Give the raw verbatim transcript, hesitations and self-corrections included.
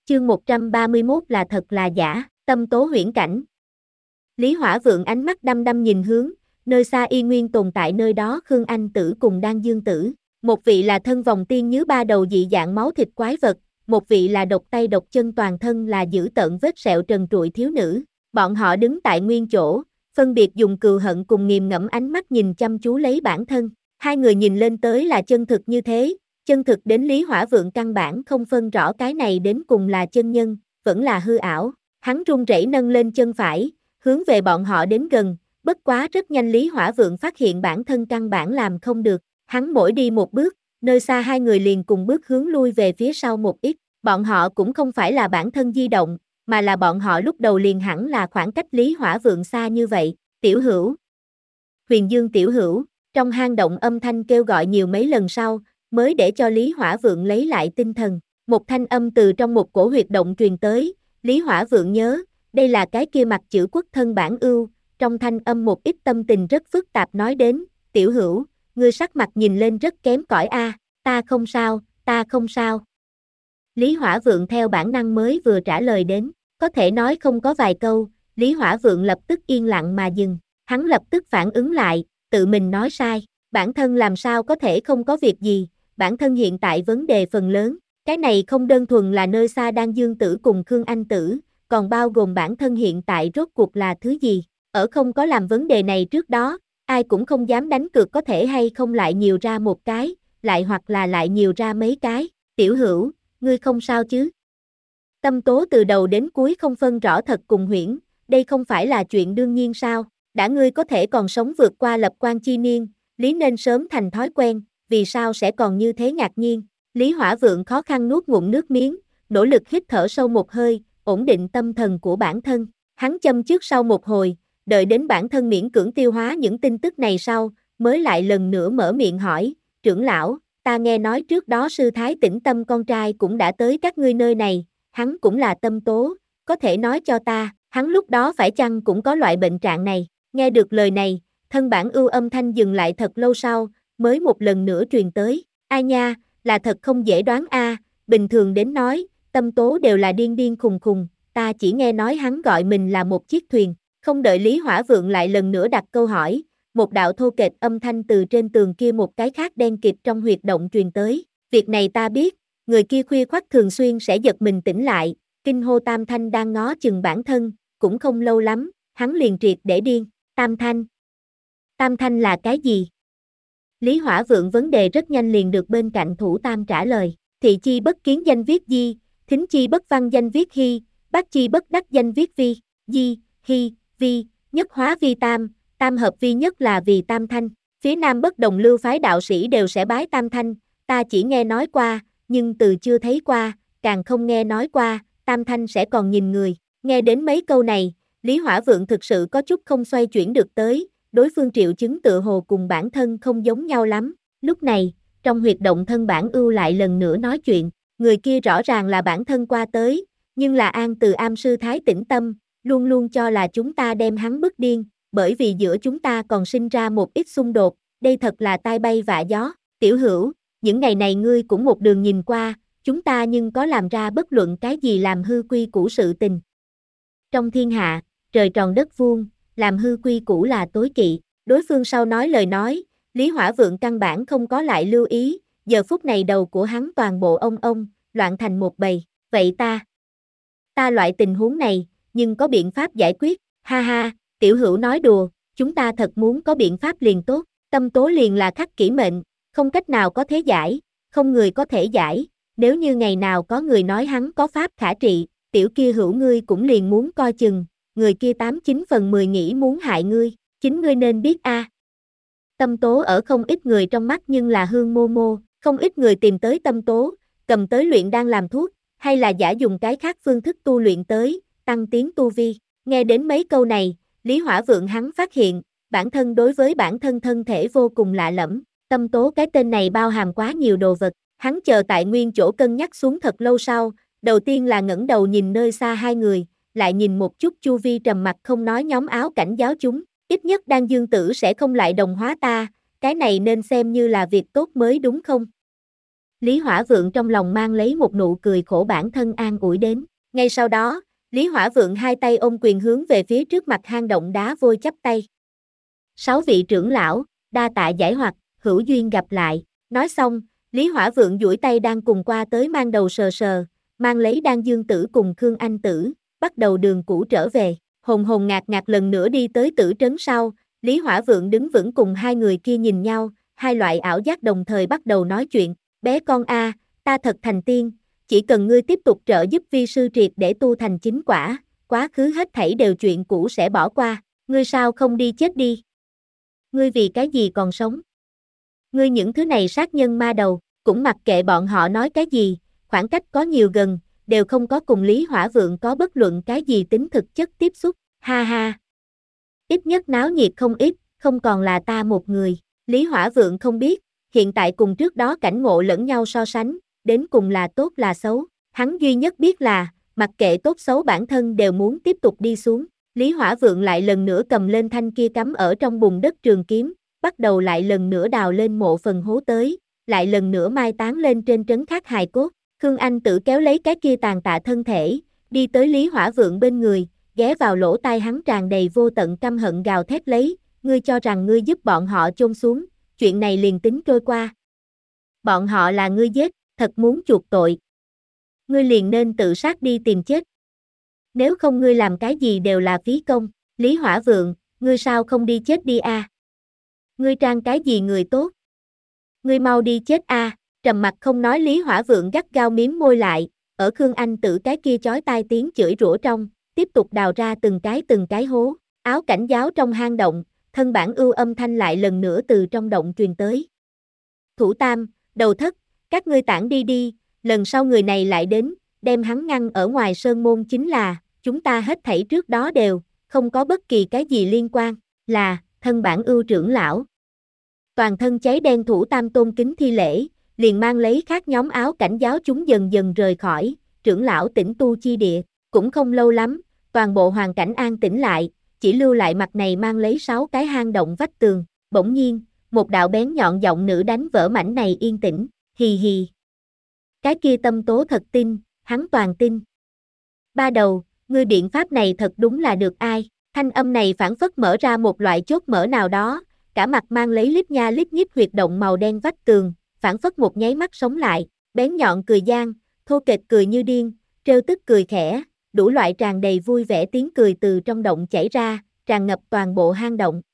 Chương một trăm ba mươi mốt là thật là giả, tâm tố huyễn cảnh. Lý Hỏa Vượng ánh mắt đăm đăm nhìn hướng, nơi xa y nguyên tồn tại nơi đó Khương Anh Tử cùng Đan Dương Tử. Một vị là thân vòng tiên nhứ ba đầu dị dạng máu thịt quái vật, một vị là độc tay độc chân toàn thân là dữ tợn vết sẹo trần trụi thiếu nữ. Bọn họ đứng tại nguyên chỗ, phân biệt dùng cừu hận cùng nghiền ngẫm ánh mắt nhìn chăm chú lấy bản thân. Hai người nhìn lên tới là chân thực như thế, chân thực đến Lý Hỏa Vượng căn bản không phân rõ cái này đến cùng là chân nhân, vẫn là hư ảo. Hắn run rẩy nâng lên chân phải, hướng về bọn họ đến gần, bất quá rất nhanh Lý Hỏa Vượng phát hiện bản thân căn bản làm không được. Hắn mỗi đi một bước, nơi xa hai người liền cùng bước hướng lui về phía sau một ít. Bọn họ cũng không phải là bản thân di động, mà là bọn họ lúc đầu liền hẳn là khoảng cách Lý Hỏa Vượng xa như vậy. Tiểu Hữu, Huyền Dương Tiểu Hữu, trong hang động âm thanh kêu gọi nhiều mấy lần sau, mới để cho Lý Hỏa Vượng lấy lại tinh thần. Một thanh âm từ trong một cổ huyệt động truyền tới, Lý Hỏa Vượng nhớ, đây là cái kia mặt chữ quốc thân bản ưu, trong thanh âm một ít tâm tình rất phức tạp nói đến, Tiểu Hữu, ngươi sắc mặt nhìn lên rất kém cỏi a, ta không sao, ta không sao. Lý Hỏa Vượng theo bản năng mới vừa trả lời đến, có thể nói không có vài câu, Lý Hỏa Vượng lập tức yên lặng mà dừng, hắn lập tức phản ứng lại, tự mình nói sai, bản thân làm sao có thể không có việc gì, bản thân hiện tại vấn đề phần lớn, cái này không đơn thuần là nơi xa Đan Dương Tử cùng Khương Anh Tử, còn bao gồm bản thân hiện tại rốt cuộc là thứ gì, ở không có làm vấn đề này trước đó, ai cũng không dám đánh cược có thể hay không lại nhiều ra một cái, lại hoặc là lại nhiều ra mấy cái. Tiểu Hữu, ngươi không sao chứ? Tâm tố từ đầu đến cuối không phân rõ thật cùng huyễn, đây không phải là chuyện đương nhiên sao? Đã ngươi có thể còn sống vượt qua lập quan chi niên, lý nên sớm thành thói quen, vì sao sẽ còn như thế ngạc nhiên? Lý Hỏa Vượng khó khăn nuốt ngụm nước miếng, nỗ lực hít thở sâu một hơi, ổn định tâm thần của bản thân. Hắn châm trước sau một hồi, đợi đến bản thân miễn cưỡng tiêu hóa những tin tức này sau, mới lại lần nữa mở miệng hỏi, trưởng lão, ta nghe nói trước đó sư thái Tĩnh Tâm con trai cũng đã tới các ngươi nơi này, hắn cũng là tâm tố, có thể nói cho ta, hắn lúc đó phải chăng cũng có loại bệnh trạng này? Nghe được lời này, thân bản ưu âm thanh dừng lại thật lâu sau, mới một lần nữa truyền tới, ai nha, là thật không dễ đoán a, bình thường đến nói, tâm tố đều là điên điên khùng khùng, ta chỉ nghe nói hắn gọi mình là một chiếc thuyền. Không đợi Lý Hỏa Vượng lại lần nữa đặt câu hỏi, một đạo thô kệch âm thanh từ trên tường kia một cái khác đen kịt trong huyệt động truyền tới, việc này ta biết, người kia khuya khoắt thường xuyên sẽ giật mình tỉnh lại, kinh hô Tam Thanh đang ngó chừng bản thân, cũng không lâu lắm, hắn liền triệt để điên, Tam Thanh. Tam Thanh là cái gì? Lý Hỏa Vượng vấn đề rất nhanh liền được bên cạnh thủ Tam trả lời, thị chi bất kiến danh viết di, thính chi bất văn danh viết hy, bát chi bất đắc danh viết vi, di, hy, vi, nhất hóa vi tam, tam hợp vi nhất là vì Tam Thanh, phía nam bất đồng lưu phái đạo sĩ đều sẽ bái Tam Thanh, ta chỉ nghe nói qua, nhưng từ chưa thấy qua, càng không nghe nói qua, Tam Thanh sẽ còn nhìn người, nghe đến mấy câu này, Lý Hỏa Vượng thực sự có chút không xoay chuyển được tới, đối phương triệu chứng tựa hồ cùng bản thân không giống nhau lắm, lúc này, trong huyệt động thân bản ưu lại lần nữa nói chuyện, người kia rõ ràng là bản thân qua tới, nhưng là An Từ Am sư thái Tĩnh Tâm, luôn luôn cho là chúng ta đem hắn bức điên, bởi vì giữa chúng ta còn sinh ra một ít xung đột, đây thật là tai bay vạ gió. Tiểu Hữu, những ngày này ngươi cũng một đường nhìn qua, chúng ta nhưng có làm ra bất luận cái gì làm hư quy củ sự tình. Trong thiên hạ, trời tròn đất vuông, làm hư quy củ là tối kỵ, đối phương sau nói lời nói, Lý Hỏa Vượng căn bản không có lại lưu ý, giờ phút này đầu của hắn toàn bộ ông ông, loạn thành một bầy, vậy ta, ta loại tình huống này, nhưng có biện pháp giải quyết, ha ha, Tiểu Hữu nói đùa, chúng ta thật muốn có biện pháp liền tốt, tâm tố liền là khắc kỷ mệnh, không cách nào có thế giải, không người có thể giải, nếu như ngày nào có người nói hắn có pháp khả trị, Tiểu kia hữu ngươi cũng liền muốn coi chừng, người kia tám chín phần mười nghĩ muốn hại ngươi, chính ngươi nên biết a. À. Tâm tố ở không ít người trong mắt nhưng là hương mô mô, không ít người tìm tới tâm tố, cầm tới luyện đang làm thuốc, hay là giả dùng cái khác phương thức tu luyện tới, tăng tiến tu vi. Nghe đến mấy câu này, Lý Hỏa Vượng hắn phát hiện, bản thân đối với bản thân thân thể vô cùng lạ lẫm, tâm tố cái tên này bao hàm quá nhiều đồ vật, hắn chờ tại nguyên chỗ cân nhắc xuống thật lâu sau, đầu tiên là ngẩng đầu nhìn nơi xa hai người, lại nhìn một chút chu vi trầm mặc không nói nhóm áo cảnh giáo chúng, ít nhất Đan Dương Tử sẽ không lại đồng hóa ta, cái này nên xem như là việc tốt mới đúng không? Lý Hỏa Vượng trong lòng mang lấy một nụ cười khổ bản thân an ủi đến. Ngay sau đó, Lý Hỏa Vượng hai tay ôm quyền hướng về phía trước mặt hang động đá vôi chắp tay. Sáu vị trưởng lão, đa tạ giải hoặc, hữu duyên gặp lại. Nói xong, Lý Hỏa Vượng duỗi tay đang cùng qua tới mang đầu sờ sờ, mang lấy Đan Dương Tử cùng Khương Anh Tử, bắt đầu đường cũ trở về. Hồn hồn ngạc ngạc lần nữa đi tới tử trấn sau, Lý Hỏa Vượng đứng vững cùng hai người kia nhìn nhau, hai loại ảo giác đồng thời bắt đầu nói chuyện. Bé con a, ta thật thành tiên, chỉ cần ngươi tiếp tục trợ giúp vi sư triệt để tu thành chính quả, quá khứ hết thảy đều chuyện cũ sẽ bỏ qua, ngươi sao không đi chết đi? Ngươi vì cái gì còn sống? Ngươi những thứ này sát nhân ma đầu, cũng mặc kệ bọn họ nói cái gì, khoảng cách có nhiều gần, đều không có cùng Lý Hỏa Vượng có bất luận cái gì tính thực chất tiếp xúc, ha ha. Ít nhất náo nhiệt không ít, không còn là ta một người, Lý Hỏa Vượng không biết, hiện tại cùng trước đó cảnh ngộ lẫn nhau so sánh, đến cùng là tốt là xấu, hắn duy nhất biết là, mặc kệ tốt xấu bản thân đều muốn tiếp tục đi xuống. Lý Hỏa Vượng lại lần nữa cầm lên thanh kia cắm ở trong bùn đất trường kiếm, bắt đầu lại lần nữa đào lên mộ phần hố tới, lại lần nữa mai táng lên trên trấn khác hài cốt. Khương Anh Tử kéo lấy cái kia tàn tạ thân thể, đi tới Lý Hỏa Vượng bên người, ghé vào lỗ tai hắn tràn đầy vô tận căm hận gào thét lấy, ngươi cho rằng ngươi giúp bọn họ chôn xuống, chuyện này liền tính trôi qua. Bọn họ là ngươi giết, thật muốn chuộc tội. Ngươi liền nên tự sát đi tìm chết. Nếu không ngươi làm cái gì đều là phí công, Lý Hỏa Vượng, ngươi sao không đi chết đi a? À? Ngươi trang cái gì người tốt? Ngươi mau đi chết a, à? Trầm mặt không nói Lý Hỏa Vượng gắt gao miếm môi lại, ở Khương Anh Tử cái kia chói tai tiếng chửi rủa trong, tiếp tục đào ra từng cái từng cái hố, áo cảnh giáo trong hang động, thân bản ưu âm thanh lại lần nữa từ trong động truyền tới. Thủ Tam, Đầu Thất, các ngươi tản đi đi, lần sau người này lại đến, đem hắn ngăn ở ngoài sơn môn chính là, chúng ta hết thảy trước đó đều, không có bất kỳ cái gì liên quan, là, thân bản ưu trưởng lão. Toàn thân cháy đen Thủ Tam tôn kính thi lễ, liền mang lấy khác nhóm áo cảnh giáo chúng dần dần rời khỏi, trưởng lão tĩnh tu chi địa, cũng không lâu lắm, toàn bộ hoàn cảnh an tĩnh lại, chỉ lưu lại mặt này mang lấy sáu cái hang động vách tường, bỗng nhiên, một đạo bén nhọn giọng nữ đánh vỡ mảnh này yên tĩnh, hì hì. Cái kia Tâm Tố thật tin, hắn toàn tin. Ba đầu, ngươi biện pháp này thật đúng là được ai, thanh âm này phảng phất mở ra một loại chốt mở nào đó, cả mặt mang lấy lít nha lít nhít huyệt động màu đen vách tường, phảng phất một nháy mắt sống lại, bén nhọn cười gian, thô kệch cười như điên, trêu tức cười khẽ, đủ loại tràn đầy vui vẻ tiếng cười từ trong động chảy ra, tràn ngập toàn bộ hang động.